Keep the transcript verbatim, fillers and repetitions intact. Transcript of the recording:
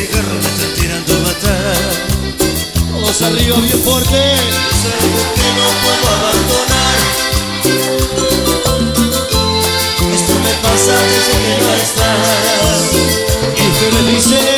carro me están tirando a matar. Vamos arriba bien fuerte. Es algo que no puedo abandonar. Esto me pasa desde que no estás. Y usted le dice